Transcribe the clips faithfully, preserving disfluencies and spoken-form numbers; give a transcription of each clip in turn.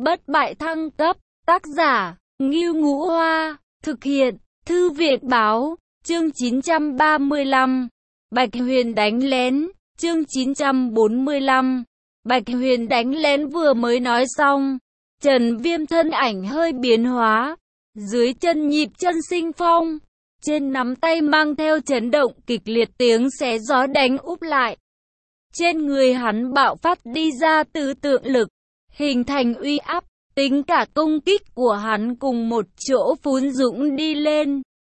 Bất bại thăng cấp, tác giả, Ngưu Ngũ Hoa, thực hiện, Thư viện báo, chương chín trăm ba mươi lăm, Bạch Huyền đánh lén, chương chín trăm bốn mươi lăm, Bạch Huyền đánh lén vừa mới nói xong, Trần Viêm thân ảnh hơi biến hóa, dưới chân nhịp chân sinh phong, trên nắm tay mang theo chấn động kịch liệt tiếng xé gió đánh úp lại. Trên người hắn bạo phát đi ra từ tượng lực, hình thành uy áp, tính cả công kích của hắn cùng một chỗ phún dũng đi lên.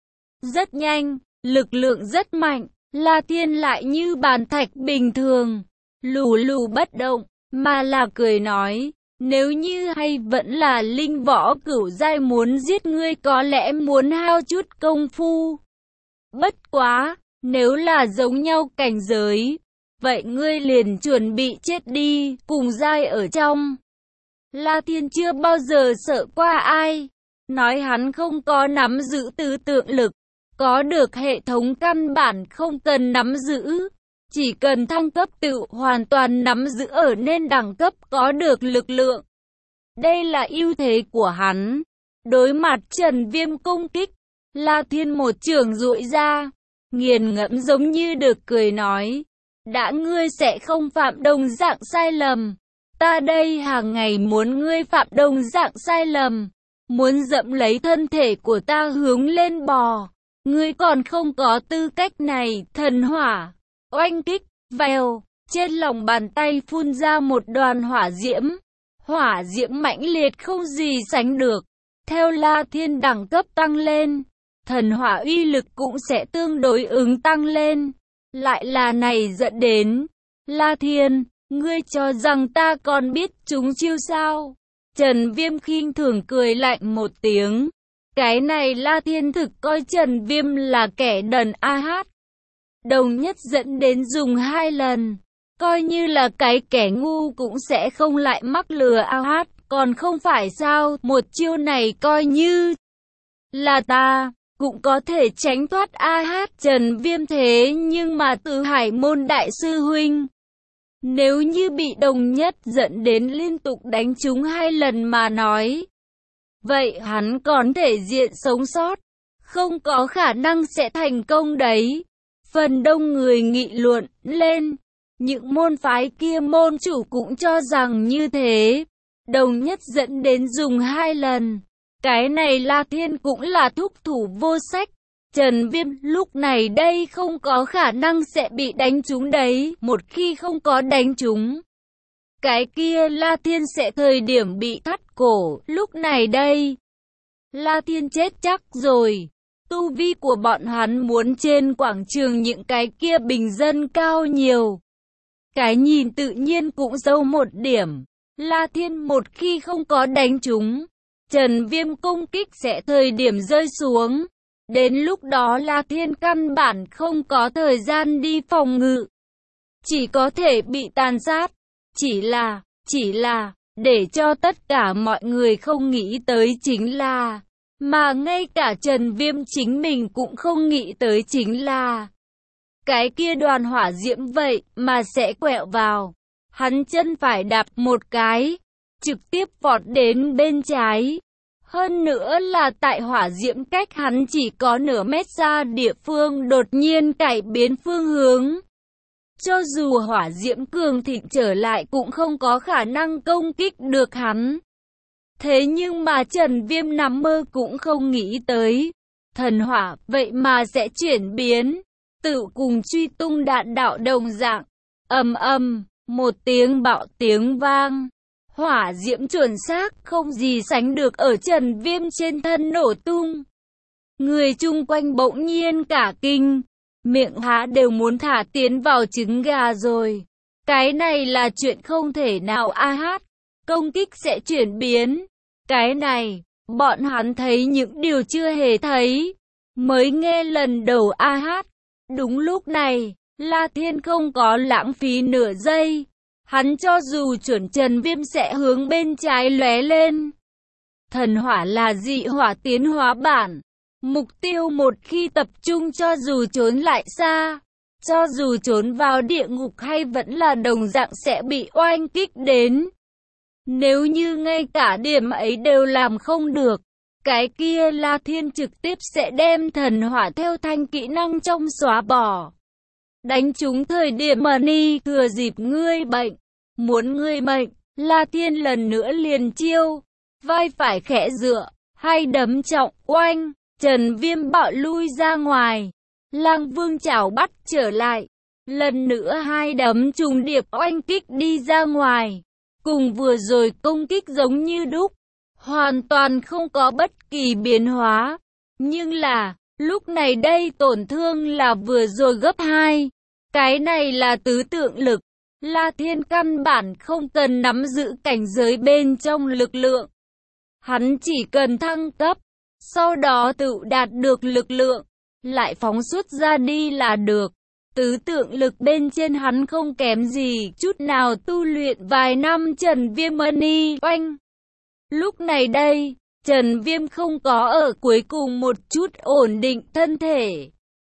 Rất nhanh, lực lượng rất mạnh, La Thiên lại như bàn thạch bình thường, lù lù bất động, mà là cười nói, nếu như hay vẫn là linh võ cửu giai muốn giết ngươi có lẽ muốn hao chút công phu. Bất quá, nếu là giống nhau cảnh giới, vậy ngươi liền chuẩn bị chết đi, cùng giai ở trong. La Thiên chưa bao giờ sợ qua ai, nói hắn không có nắm giữ tứ tượng lực, có được hệ thống căn bản không cần nắm giữ, chỉ cần thăng cấp tự hoàn toàn nắm giữ ở nên đẳng cấp có được lực lượng. Đây là ưu thế của hắn. Đối mặt Trần Viêm công kích, La Thiên một trường duỗi ra, nghiền ngẫm giống như được cười nói, đã ngươi sẽ không phạm đồng dạng sai lầm. Ta đây hàng ngày muốn ngươi phạm đồng dạng sai lầm, muốn dẫm lấy thân thể của ta hướng lên bò. Ngươi còn không có tư cách này. Thần hỏa, oanh kích, vèo, trên lòng bàn tay phun ra một đoàn hỏa diễm. Hỏa diễm mãnh liệt không gì sánh được. Theo La Thiên đẳng cấp tăng lên, thần hỏa uy lực cũng sẽ tương đối ứng tăng lên. Lại là này dẫn đến, La Thiên, ngươi cho rằng ta còn biết chúng chiêu sao? Trần Viêm khinh thường cười lạnh một tiếng. Cái này La Thiên thực coi Trần Viêm là kẻ đần a hát. Đồng nhất dẫn đến dùng hai lần. Coi như là cái kẻ ngu cũng sẽ không lại mắc lừa a hát. Còn không phải sao, một chiêu này coi như là ta cũng có thể tránh thoát a hát. Trần Viêm thế nhưng mà từ Hải môn đại sư huynh, nếu như bị đồng nhất dẫn đến liên tục đánh trúng hai lần mà nói, vậy hắn còn thể diện sống sót, không có khả năng sẽ thành công đấy. Phần đông người nghị luận lên, những môn phái kia môn chủ cũng cho rằng như thế. Đồng nhất dẫn đến dùng hai lần, cái này La Thiên cũng là thúc thủ vô sách. Trần Viêm lúc này đây không có khả năng sẽ bị đánh trúng đấy. Một khi không có đánh trúng, cái kia La Thiên sẽ thời điểm bị thắt cổ. Lúc này đây, La Thiên chết chắc rồi. Tu vi của bọn hắn muốn trên quảng trường những cái kia bình dân cao nhiều. Cái nhìn tự nhiên cũng sâu một điểm. La Thiên một khi không có đánh trúng, Trần Viêm công kích sẽ thời điểm rơi xuống. Đến lúc đó La Thiên căn bản không có thời gian đi phòng ngự, chỉ có thể bị tàn sát. Chỉ là, chỉ là, để cho tất cả mọi người không nghĩ tới chính là, mà ngay cả Trần Viêm chính mình cũng không nghĩ tới chính là, cái kia đoàn hỏa diễm vậy mà sẽ quẹo vào. Hắn chân phải đạp một cái, trực tiếp vọt đến bên trái. Hơn nữa là tại hỏa diễm cách hắn chỉ có nửa mét xa địa phương đột nhiên cải biến phương hướng. Cho dù hỏa diễm cường thịnh trở lại cũng không có khả năng công kích được hắn. Thế nhưng mà Trần Viêm nằm mơ cũng không nghĩ tới, thần hỏa vậy mà sẽ chuyển biến, tự cùng truy tung đạn đạo đồng dạng. Ầm ầm, một tiếng bạo tiếng vang. Hỏa diễm chuẩn xác không gì sánh được ở Trần Viêm trên thân nổ tung. Người chung quanh bỗng nhiên cả kinh, miệng há đều muốn thả tiến vào trứng gà rồi. Cái này là chuyện không thể nào a hát. Công kích sẽ chuyển biến. Cái này, bọn hắn thấy những điều chưa hề thấy. Mới nghe lần đầu a hát. Đúng lúc này, La Thiên không có lãng phí nửa giây. Hắn cho dù chuẩn Trần Viêm sẽ hướng bên trái lóe lên. Thần hỏa là dị hỏa tiến hóa bản. Mục tiêu một khi tập trung cho dù trốn lại xa, cho dù trốn vào địa ngục hay vẫn là đồng dạng sẽ bị oanh kích đến. Nếu như ngay cả điểm ấy đều làm không được, cái kia La Thiên trực tiếp sẽ đem thần hỏa theo thanh kỹ năng trong xóa bỏ. Đánh trúng thời điểm Money thừa dịp ngươi bệnh. Muốn ngươi bệnh, La Thiên lần nữa liền chiêu. Vai phải khẽ dựa, hay đấm trọng, oanh. Trần Viêm bạo lui ra ngoài. Lang Vương chảo bắt trở lại. Lần nữa hai đấm trùng điệp oanh kích đi ra ngoài. Cùng vừa rồi công kích giống như đúc. Hoàn toàn không có bất kỳ biến hóa. Nhưng là, lúc này đây tổn thương là vừa rồi gấp hai. Cái này là tứ tượng lực. La Thiên căn bản không cần nắm giữ cảnh giới bên trong lực lượng. Hắn chỉ cần thăng cấp, sau đó tự đạt được lực lượng, lại phóng xuất ra đi là được. Tứ tượng lực bên trên hắn không kém gì chút nào tu luyện vài năm Trần Viêm Money oanh. Lúc này đây, Trần Viêm không có ở cuối cùng một chút ổn định thân thể,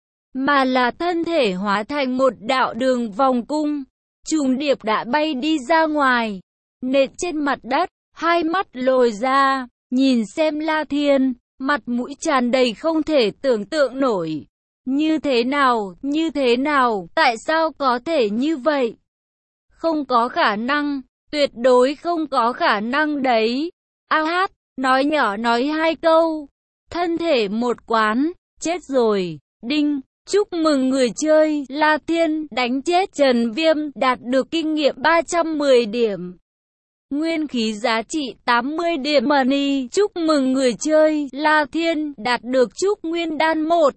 mà là thân thể hóa thành một đạo đường vòng cung, trùng điệp đã bay đi ra ngoài, nện trên mặt đất, hai mắt lồi ra, nhìn xem La Thiên, mặt mũi tràn đầy không thể tưởng tượng nổi. Như thế nào, như thế nào, tại sao có thể như vậy? Không có khả năng, tuyệt đối không có khả năng đấy. A hát, nói nhỏ nói hai câu, thân thể một quán, chết rồi, đinh. Chúc mừng người chơi, La Thiên đánh chết Trần Viêm, đạt được kinh nghiệm ba trăm mười điểm. Nguyên khí giá trị tám mươi điểm money. Chúc mừng người chơi, La Thiên đạt được chúc nguyên đan một.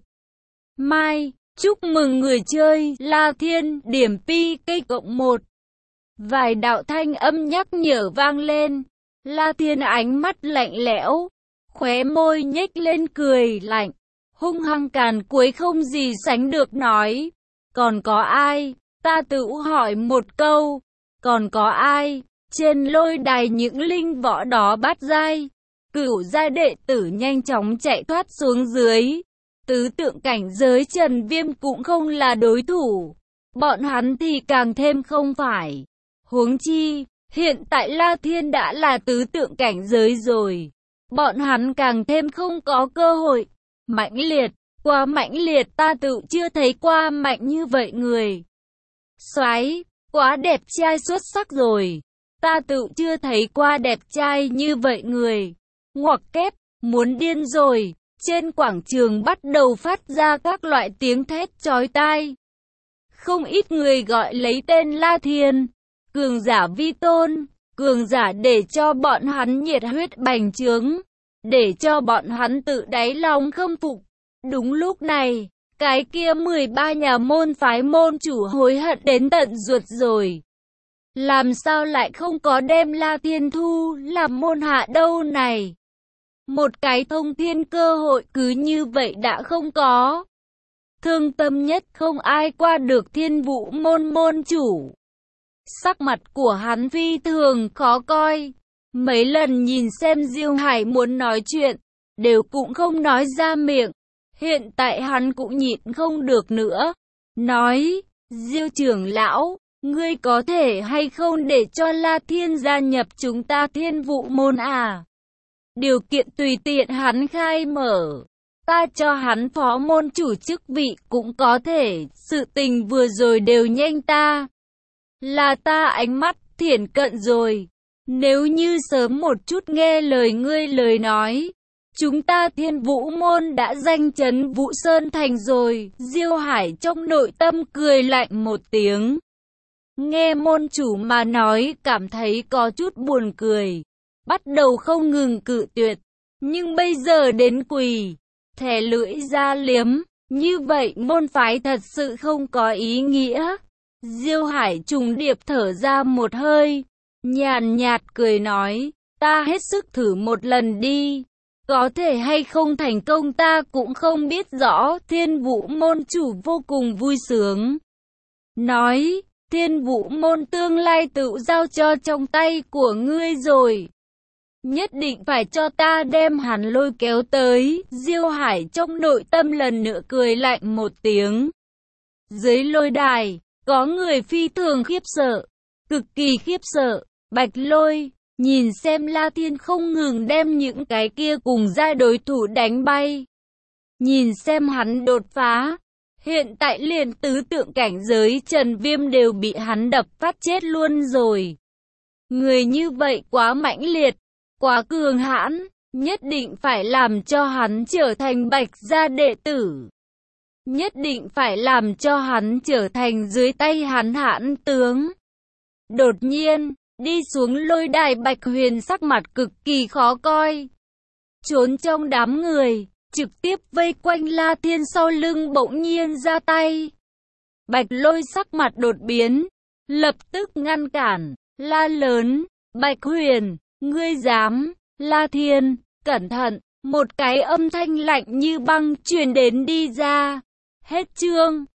Mai, chúc mừng người chơi, La Thiên điểm pi cây cộng một. Vài đạo thanh âm nhắc nhở vang lên. La Thiên ánh mắt lạnh lẽo, khóe môi nhếch lên cười lạnh. Hung hăng càn cuối không gì sánh được nói. Còn có ai? Ta tự hỏi một câu. Còn có ai? Trên lôi đài những linh võ đó bát giai, cửu giai đệ tử nhanh chóng chạy thoát xuống dưới. Tứ tượng cảnh giới Trần Viêm cũng không là đối thủ. Bọn hắn thì càng thêm không phải. Huống chi, hiện tại La Thiên đã là tứ tượng cảnh giới rồi. Bọn hắn càng thêm không có cơ hội. Mãnh liệt, quá mãnh liệt, ta tự chưa thấy qua mạnh như vậy người. Soái, quá đẹp trai xuất sắc rồi. Ta tự chưa thấy qua đẹp trai như vậy người. Ngoặc kép, muốn điên rồi. Trên quảng trường bắt đầu phát ra các loại tiếng thét chói tai. Không ít người gọi lấy tên La Thiên, cường giả vi tôn, cường giả để cho bọn hắn nhiệt huyết bành trướng, để cho bọn hắn tự đáy lòng khâm phục. Đúng lúc này, cái kia mười ba nhà môn phái môn chủ hối hận đến tận ruột rồi. Làm sao lại không có đem La Thiên thu làm môn hạ đâu này? Một cái thông thiên cơ hội cứ như vậy đã không có. Thương tâm nhất không ai qua được Thiên Vũ môn môn chủ. Sắc mặt của hắn phi thường khó coi. Mấy lần nhìn xem Diêu Hải muốn nói chuyện, đều cũng không nói ra miệng. Hiện tại hắn cũng nhịn không được nữa. Nói, Diêu trưởng lão, ngươi có thể hay không để cho La Thiên gia nhập chúng ta Thiên Vũ môn à? Điều kiện tùy tiện hắn khai mở. Ta cho hắn phó môn chủ chức vị cũng có thể. Sự tình vừa rồi đều nhanh ta. Là ta ánh mắt thiển cận rồi. Nếu như sớm một chút nghe lời ngươi lời nói, chúng ta Thiên Vũ môn đã danh chấn Vũ Sơn Thành rồi. Diêu Hải trong nội tâm cười lạnh một tiếng. Nghe môn chủ mà nói cảm thấy có chút buồn cười. Bắt đầu không ngừng cự tuyệt. Nhưng bây giờ đến quỳ, thè lưỡi ra liếm. Như vậy môn phái thật sự không có ý nghĩa. Diêu Hải trùng điệp thở ra một hơi. Nhàn nhạt cười nói, ta hết sức thử một lần đi. Có thể hay không thành công ta cũng không biết rõ. Thiên Vũ môn chủ vô cùng vui sướng. Nói, Thiên Vũ môn tương lai tự giao cho trong tay của ngươi rồi. Nhất định phải cho ta đem hắn lôi kéo tới. Diêu Hải trong nội tâm lần nữa cười lạnh một tiếng. Dưới lôi đài, có người phi thường khiếp sợ. Cực kỳ khiếp sợ. Bạch Lôi, Nhìn xem La Thiên không ngừng đem những cái kia cùng gia đối thủ đánh bay. Nhìn xem hắn đột phá. Hiện tại liền tứ tượng cảnh giới Trần Viêm đều bị hắn đập phát chết luôn rồi. Người như vậy quá mãnh liệt, quá cường hãn, nhất định phải làm cho hắn trở thành Bạch gia đệ tử. Nhất định phải làm cho hắn trở thành dưới tay hắn hãn tướng. Đột nhiên, đi xuống lôi đài Bạch Huyền sắc mặt cực kỳ khó coi. Trốn trong đám người, trực tiếp vây quanh La Thiên sau lưng bỗng nhiên ra tay. Bạch Lôi sắc mặt đột biến, lập tức ngăn cản, la lớn, Bạch Huyền, ngươi dám, La Thiên, cẩn thận, một cái âm thanh lạnh như băng truyền đến đi ra. Hết chương.